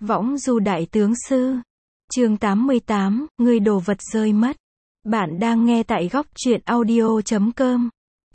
Võng du đại tướng sư. Chương 88, người đồ vật rơi mất. Bạn đang nghe tại góc truyện audio.com.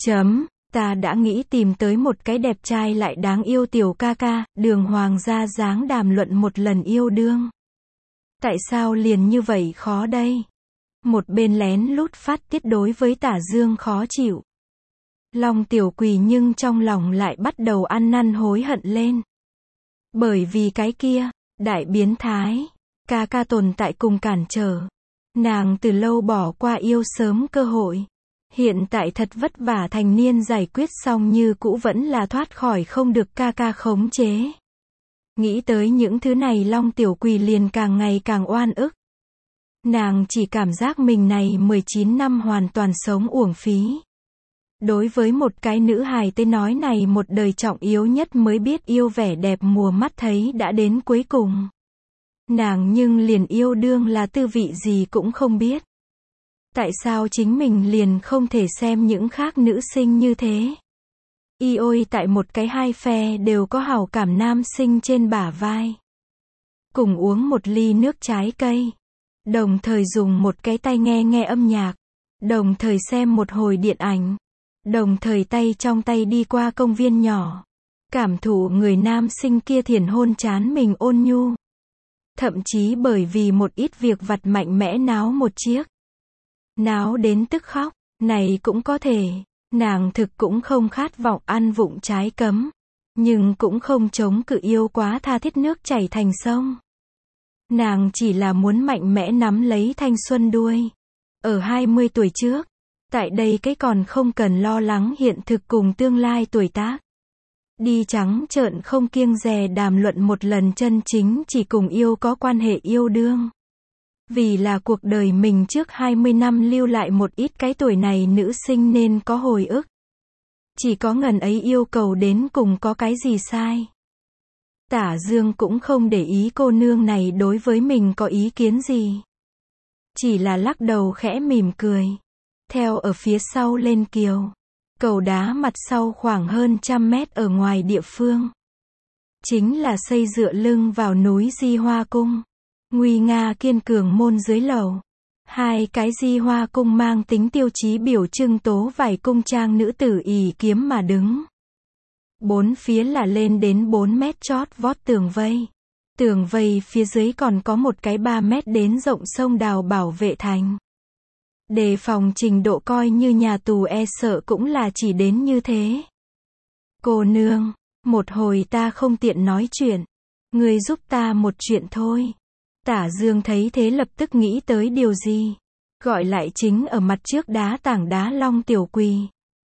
Ta đã nghĩ tìm tới một cái đẹp trai lại đáng yêu tiểu ca ca, đường hoàng ra dáng đàm luận một lần yêu đương. Tại sao liền như vậy khó đây? Một bên lén lút phát tiết đối với Tả Dương khó chịu. Long Tiểu Quỳ nhưng trong lòng lại bắt đầu ăn năn hối hận lên. Bởi vì cái kia, đại biến thái, ca ca tồn tại cùng cản trở. Nàng từ lâu bỏ qua yêu sớm cơ hội. Hiện tại thật vất vả thành niên giải quyết xong như cũ vẫn là thoát khỏi không được ca ca khống chế. Nghĩ tới những thứ này Long Tiểu Quỳ liền càng ngày càng oan ức. Nàng chỉ cảm giác mình này 19 năm hoàn toàn sống uổng phí. Đối với một cái nữ hài tới nói này một đời trọng yếu nhất mới biết yêu vẻ đẹp mùa mắt thấy đã đến cuối cùng. Nàng nhưng liền yêu đương là tư vị gì cũng không biết. Tại sao chính mình liền không thể xem những khác nữ sinh như thế? Ôi tại một cái hai phe đều có hảo cảm nam sinh trên bả vai. Cùng uống một ly nước trái cây. Đồng thời dùng một cái tai nghe âm nhạc. Đồng thời xem một hồi điện ảnh. Đồng thời tay trong tay đi qua công viên nhỏ. Cảm thụ người nam sinh kia thiển hôn trán mình ôn nhu. Thậm chí bởi vì một ít việc vặt mạnh mẽ náo một chiếc. Náo đến tức khóc, này cũng có thể. Nàng thực cũng không khát vọng ăn vụng trái cấm. Nhưng cũng không chống cự yêu quá tha thiết nước chảy thành sông. Nàng chỉ là muốn mạnh mẽ nắm lấy thanh xuân đuôi. Ở 20 tuổi trước. Tại đây cái còn không cần lo lắng hiện thực cùng tương lai tuổi tác. Đi trắng trợn không kiêng dè đàm luận một lần chân chính chỉ cùng yêu có quan hệ yêu đương. Vì là cuộc đời mình trước 20 năm lưu lại một ít cái tuổi này nữ sinh nên có hồi ức. Chỉ có ngần ấy yêu cầu đến cùng có cái gì sai. Tả Dương cũng không để ý cô nương này đối với mình có ý kiến gì. Chỉ là lắc đầu khẽ mỉm cười. Theo ở phía sau lên kiều. Cầu đá mặt sau khoảng hơn 100 mét ở ngoài địa phương. Chính là xây dựa lưng vào núi Di Hoa Cung. Nguy nga kiên cường môn dưới lầu. Hai cái Di Hoa Cung mang tính tiêu chí biểu trưng tố vài cung trang nữ tử ỷ kiếm mà đứng. Bốn phía là lên đến 4 mét chót vót tường vây. Tường vây phía dưới còn có một cái 3 mét đến rộng sông đào bảo vệ thành. Đề phòng trình độ coi như nhà tù e sợ cũng là chỉ đến như thế. Cô nương, một hồi ta không tiện nói chuyện. Ngươi giúp ta một chuyện thôi. Tả Dương thấy thế lập tức nghĩ tới điều gì. Gọi lại chính ở mặt trước đá tảng đá Long Tiểu Quỳ.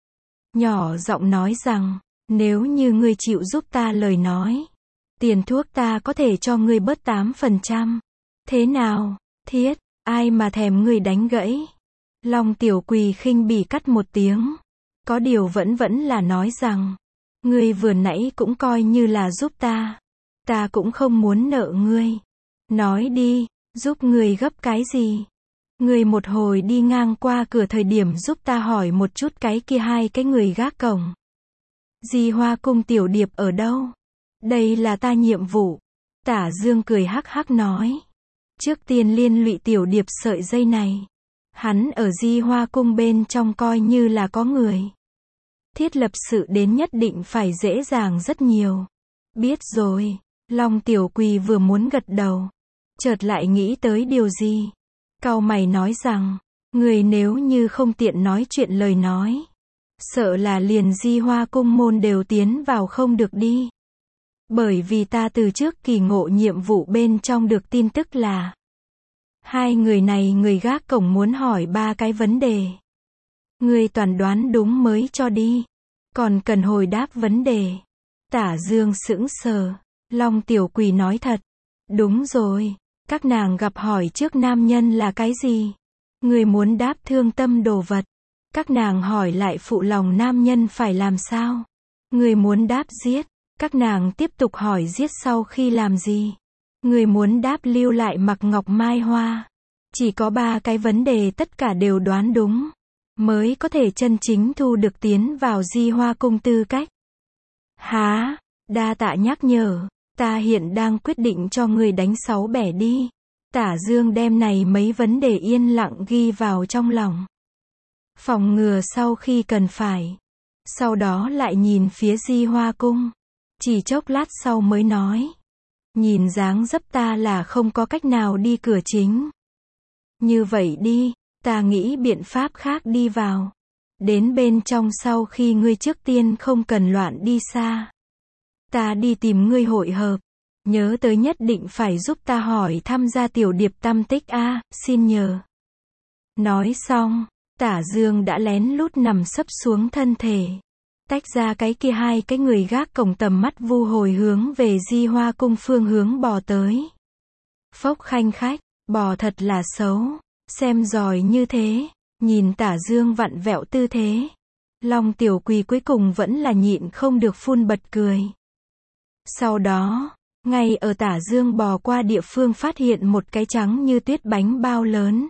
Nhỏ giọng nói rằng, nếu như ngươi chịu giúp ta lời nói. Tiền thuốc ta có thể cho ngươi bớt 8%. Thế nào, thiết, ai mà thèm ngươi đánh gãy. Long Tiểu Quỳ khinh bỉ cắt một tiếng. Có điều vẫn là nói rằng. Ngươi vừa nãy cũng coi như là giúp ta. Ta cũng không muốn nợ ngươi. Nói đi, giúp ngươi gấp cái gì? Ngươi một hồi đi ngang qua cửa thời điểm giúp ta hỏi một chút cái kia hai cái người gác cổng. Di Hoa Cung tiểu điệp ở đâu? Đây là ta nhiệm vụ. Tả Dương cười hắc hắc nói. Trước tiên liên lụy tiểu điệp sợi dây này. Hắn ở Di Hoa Cung bên trong coi như là có người. Thiết lập sự đến nhất định phải dễ dàng rất nhiều. Biết rồi. Long Tiểu Quỳ vừa muốn gật đầu. Chợt lại nghĩ tới điều gì. Cau mày nói rằng. Người nếu như không tiện nói chuyện lời nói. Sợ là liền Di Hoa Cung môn đều tiến vào không được đi. Bởi vì ta từ trước kỳ ngộ nhiệm vụ bên trong được tin tức là. Hai người này người gác cổng muốn hỏi 3 cái vấn đề. Người toàn đoán đúng mới cho đi. Còn cần hồi đáp vấn đề. Tả Dương sững sờ. Long Tiểu Quỳ nói thật. Đúng rồi. Các nàng gặp hỏi trước nam nhân là cái gì? Người muốn đáp thương tâm đồ vật. Các nàng hỏi lại phụ lòng nam nhân phải làm sao? Người muốn đáp giết. Các nàng tiếp tục hỏi giết sau khi làm gì? Người muốn đáp lưu lại mặc ngọc mai hoa. Chỉ có 3 cái vấn đề tất cả đều đoán đúng. Mới có thể chân chính thu được tiến vào Di Hoa Cung tư cách. Há, đa tạ nhắc nhở. Ta hiện đang quyết định cho ngươi đánh 6 bẻ đi. Tả Dương đem này mấy vấn đề yên lặng ghi vào trong lòng. Phòng ngừa sau khi cần phải. Sau đó lại nhìn phía Di Hoa Cung. Chỉ chốc lát sau mới nói. Nhìn dáng dấp ta là không có cách nào đi cửa chính. Như vậy đi, ta nghĩ biện pháp khác đi vào. Đến bên trong sau khi ngươi trước tiên không cần loạn đi xa. Ta đi tìm ngươi hội hợp. Nhớ tới nhất định phải giúp ta hỏi thăm gia tiểu điệp tâm tích a, xin nhờ. Nói xong, Tả Dương đã lén lút nằm sấp xuống thân thể. Tách ra cái kia hai cái người gác cổng tầm mắt vu hồi hướng về Di Hoa Cung phương hướng bò tới. Phốc khanh khách, bò thật là xấu. Xem giỏi như thế, nhìn Tả Dương vặn vẹo tư thế. Long Tiểu Quỳ cuối cùng vẫn là nhịn không được phun bật cười. Sau đó, ngay ở Tả Dương bò qua địa phương phát hiện một cái trắng như tuyết bánh bao lớn.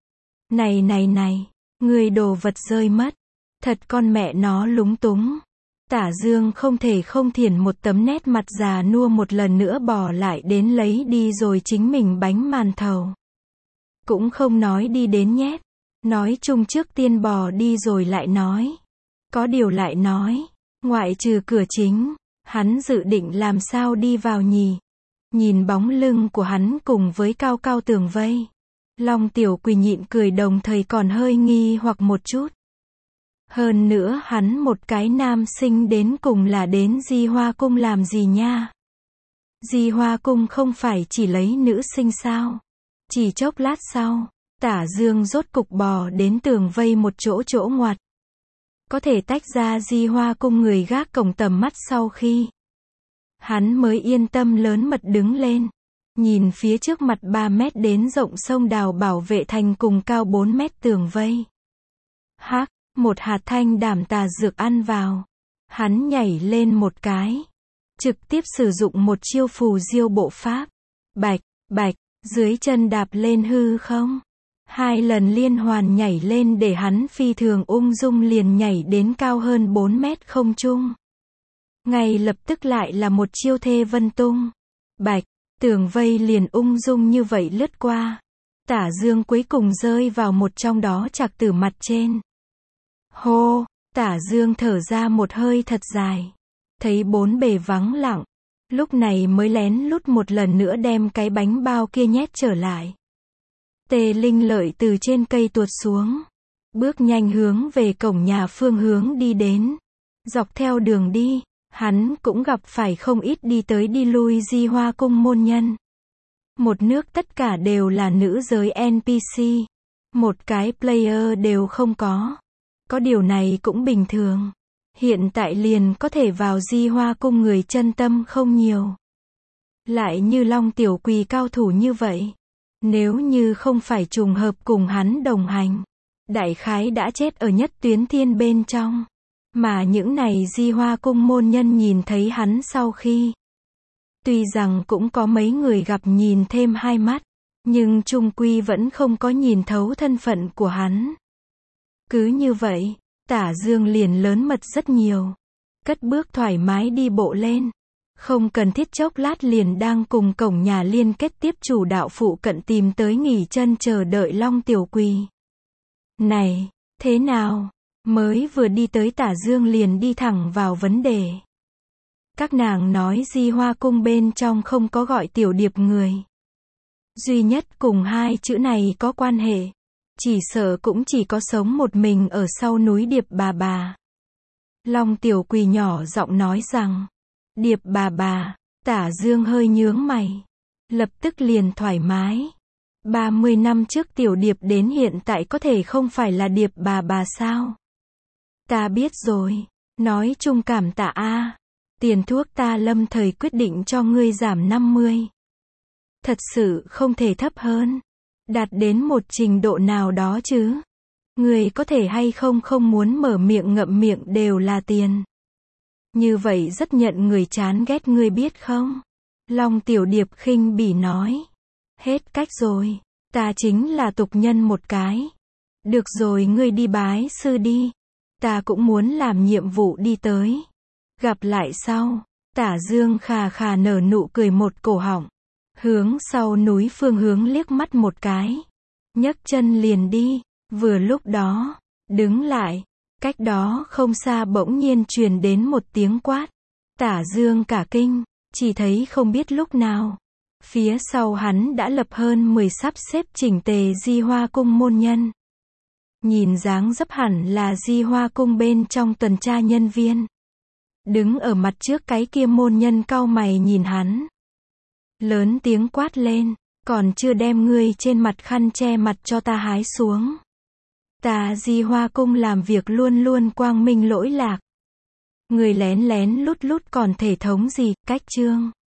Này, người đồ vật rơi mất. Thật con mẹ nó lúng túng. Tả Dương không thể không thiển một tấm nét mặt già nua một lần nữa bỏ lại đến lấy đi rồi chính mình bánh màn thầu. Cũng không nói đi đến nhét. Nói chung trước tiên bò đi rồi lại nói. Có điều lại nói, ngoại trừ cửa chính, hắn dự định làm sao đi vào nhỉ? Nhìn bóng lưng của hắn cùng với cao cao tường vây. Long Tiểu Quỳ nhịn cười đồng thời còn hơi nghi hoặc một chút. Hơn nữa hắn một cái nam sinh đến cùng là đến Di Hoa Cung làm gì nha? Di Hoa Cung không phải chỉ lấy nữ sinh sao? Chỉ chốc lát sau, Tả Dương rốt cục bò đến tường vây một chỗ ngoặt. Có thể tách ra Di Hoa Cung người gác cổng tầm mắt sau khi hắn mới yên tâm lớn mật đứng lên. Nhìn phía trước mặt 3 mét đến rộng sông Đào bảo vệ thành cùng cao 4 mét tường vây. Hắc, một hạt thanh đảm tà dược ăn vào. Hắn nhảy lên một cái. Trực tiếp sử dụng một chiêu phù diêu bộ pháp. Bạch, dưới chân đạp lên hư không. 2 lần liên hoàn nhảy lên để hắn phi thường ung dung liền nhảy đến cao hơn 4 mét không trung. Ngay lập tức lại là một chiêu thê vân tung. Bạch, tường vây liền ung dung như vậy lướt qua. Tả Dương cuối cùng rơi vào một trong đó trạc tử mặt trên. Hô, Tả Dương thở ra một hơi thật dài. Thấy bốn bề vắng lặng. Lúc này mới lén lút một lần nữa đem cái bánh bao kia nhét trở lại. Tề Linh Lợi từ trên cây tuột xuống. Bước nhanh hướng về cổng nhà phương hướng đi đến. Dọc theo đường đi, hắn cũng gặp phải không ít đi tới đi lui Di Hoa Cung môn nhân. Một nước tất cả đều là nữ giới NPC. Một cái player đều không có. Có điều này cũng bình thường. Hiện tại liền có thể vào Di Hoa Cung người chân tâm không nhiều. Lại như Long Tiểu Quỳ cao thủ như vậy. Nếu như không phải trùng hợp cùng hắn đồng hành, đại khái đã chết ở nhất tuyến thiên bên trong. Mà những này Di Hoa Cung môn nhân nhìn thấy hắn sau khi. Tuy rằng cũng có mấy người gặp nhìn thêm hai mắt, nhưng chung quy vẫn không có nhìn thấu thân phận của hắn. Cứ như vậy, Tả Dương liền lớn mật rất nhiều. Cất bước thoải mái đi bộ lên. Không cần thiết chốc lát liền đang cùng cổng nhà liên kết tiếp chủ đạo phụ cận tìm tới nghỉ chân chờ đợi Long Tiểu Quỳ. Này, thế nào? Mới vừa đi tới Tả Dương liền đi thẳng vào vấn đề. Các nàng nói Di Hoa Cung bên trong không có gọi tiểu điệp người. Duy nhất cùng hai chữ này có quan hệ. Chỉ sợ cũng chỉ có sống một mình ở sau núi Điệp bà. Long Tiểu Quỳ nhỏ giọng nói rằng. Điệp bà, Tả Dương hơi nhướng mày. Lập tức liền thoải mái. 30 năm trước tiểu điệp đến hiện tại có thể không phải là Điệp bà sao? Ta biết rồi. Nói chung cảm tạ a. Tiền thuốc ta lâm thời quyết định cho ngươi giảm 50. Thật sự không thể thấp hơn. Đạt đến một trình độ nào đó chứ. Ngươi có thể hay không muốn mở miệng ngậm miệng đều là tiền. Như vậy rất nhận người chán ghét ngươi biết không? Long Tiểu Điệp khinh bỉ nói. Hết cách rồi. Ta chính là tục nhân một cái. Được rồi ngươi đi bái sư đi. Ta cũng muốn làm nhiệm vụ đi tới. Gặp lại sau. Tả Dương khà khà nở nụ cười một cổ họng. Hướng sau núi phương hướng liếc mắt một cái. Nhấc chân liền đi. Vừa lúc đó, đứng lại. Cách đó không xa bỗng nhiên truyền đến một tiếng quát. Tả Dương cả kinh, chỉ thấy không biết lúc nào. Phía sau hắn đã lập hơn 10 sắp xếp chỉnh tề Di Hoa Cung môn nhân. Nhìn dáng dấp hẳn là Di Hoa Cung bên trong tuần tra nhân viên. Đứng ở mặt trước cái kia môn nhân cau mày nhìn hắn. Lớn tiếng quát lên, còn chưa đem ngươi trên mặt khăn che mặt cho ta hái xuống. Ta Di Hoa Cung làm việc luôn luôn quang minh lỗi lạc. Người lén lén lút lút còn thể thống gì, cách trương.